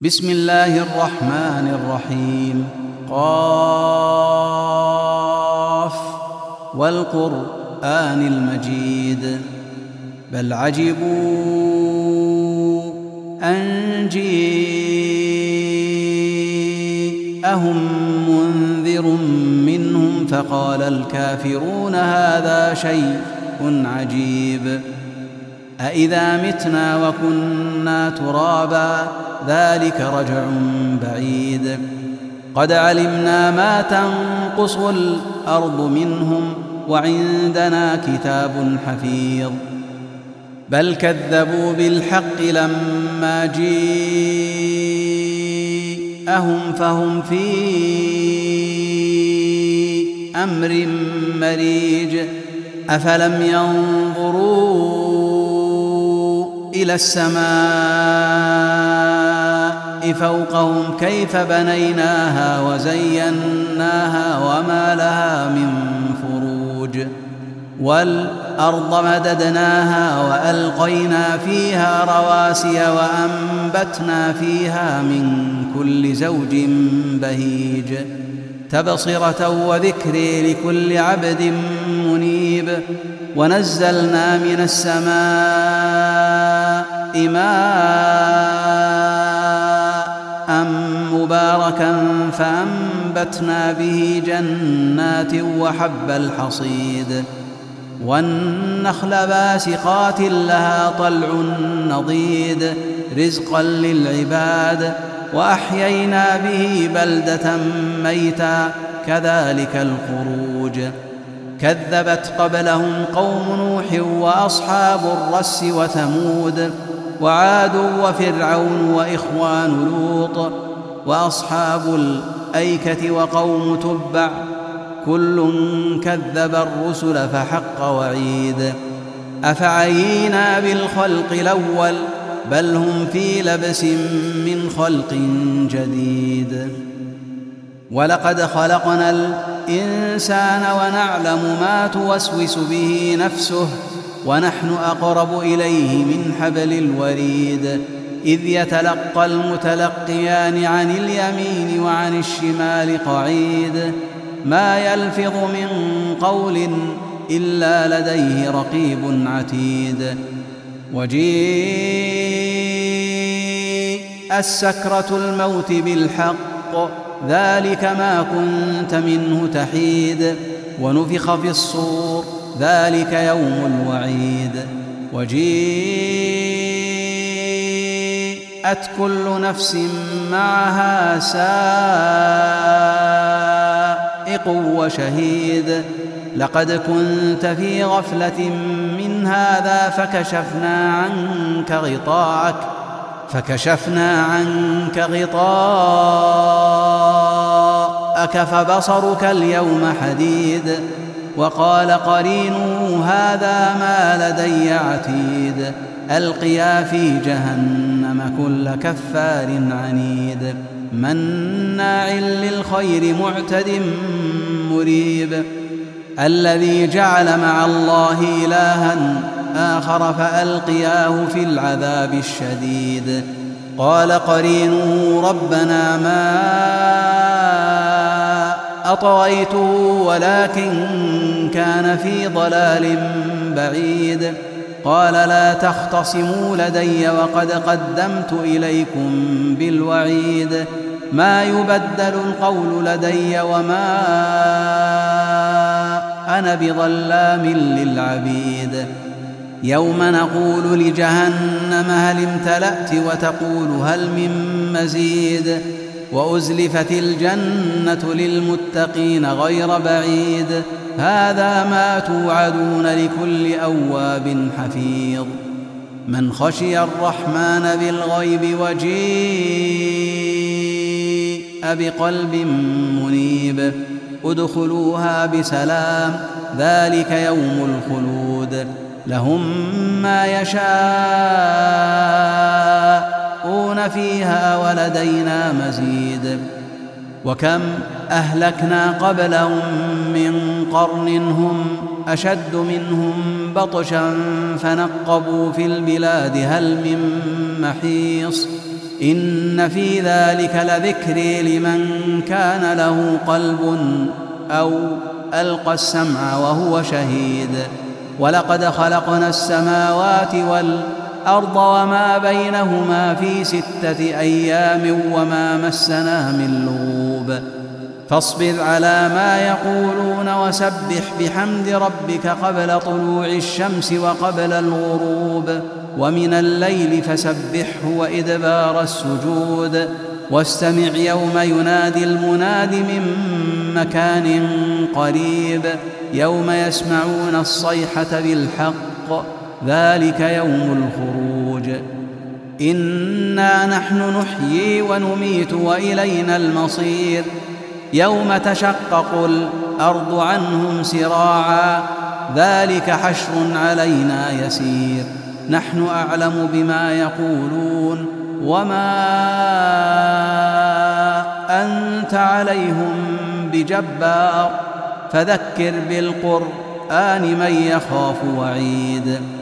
بسم الله الرحمن الرحيم. قاف والقرآن المجيد. بل عجبوا أن جيءهم منذر منهم فقال الكافرون هذا شيء عجيب. أإذا متنا وكنا ترابا ذلك رجع بعيد. قد علمنا ما تنقص الأرض منهم وعندنا كتاب حفيظ. بل كذبوا بالحق لما جيءهم فهم في أمر مريج. أفلم ينظروا إلى السماء فوقهم كيف بنيناها وزيناها وما لها من فروج. والأرض مددناها وألقينا فيها رواسي وأنبتنا فيها من كل زوج بهيج. تبصرة وذكر لكل عبد منيب. ونزلنا من السماء ماء مباركا فأنبتنا به جنات وحب الحصيد. والنخل باسقات لها طلع نضيد رزقا للعباد. وأحيينا به بلدة ميتا كذلك الخروج. كذبت قبلهم قوم نوح وأصحاب الرس وثمود وعاد وفرعون وإخوان لوط وأصحاب الأيكة وقوم تبع كل كذب الرسل فحق وعيد. أفعينا بالخلق الأول بل هم في لبس من خلق جديد. ولقد خلقنا الإنسان ونعلم ما توسوس به نفسه ونحن أقرب إليه من حبل الوريد. إذ يتلقى المتلقيان عن اليمين وعن الشمال قعيد. ما يلفظ من قول إلا لديه رقيب عتيد. وجيء السكرة الموت بالحق ذلك ما كنت منه تحيد. ونفخ في الصور ذلك يوم الوعيد. وجيءت كل نفس معها سائق وشهيد. لقد كنت في غفلة من هذا فكشفنا عنك غطاءك فبصرك اليوم حديد. وقال قرينه هذا ما لدي عتيد. ألقيا في جهنم كل كفار عنيد. مناع للخير معتد مريب. الذي جعل مع الله إلها آخر فألقياه في العذاب الشديد. قال قرينه ربنا ما أطغيته ولكن كان في ضلال بعيد. قال لا تختصموا لدي وقد قدمت إليكم بالوعيد. ما يبدل القول لدي وما أنا بظلام للعبيد. يوم نقول لجهنم هل امتلأت وتقول هل من مزيد. وأزلفت الجنة للمتقين غير بعيد. هذا ما توعدون لكل أواب حفيظ. من خشي الرحمن بالغيب وجيء بقلب منيب. ادخلوها بسلام ذلك يوم الخلود. لهم ما يشاءون فيها ولدينا مزيد. وكم أهلكنا قبلهم من قرن هم أشد منهم بطشا فنقبوا في البلاد هل من محيص إن في ذلك لذكر لمن كان له قلب أو ألقى السمع وهو شهيد. ولقد خلقنا السماوات والأرض وما بينهما في 6 أيام وما مسنا من لغوب فاصبر على ما يقولون وسبح بحمد ربك قبل طلوع الشمس وقبل الغروب ومن الليل فسبحه وإدبار السجود واستمع يوم ينادي المناد من مكان قريب يوم يسمعون الصيحة بالحق ذلك يوم الخروج. إنا نحن نحيي ونميت وإلينا المصير. يوم تشقق الأرض عنهم سراعا ذلك حشر علينا يسير. نحن أعلم بما يقولون وما أنت عليهم بجبار فذكر بالقرآن من يخاف وعيد.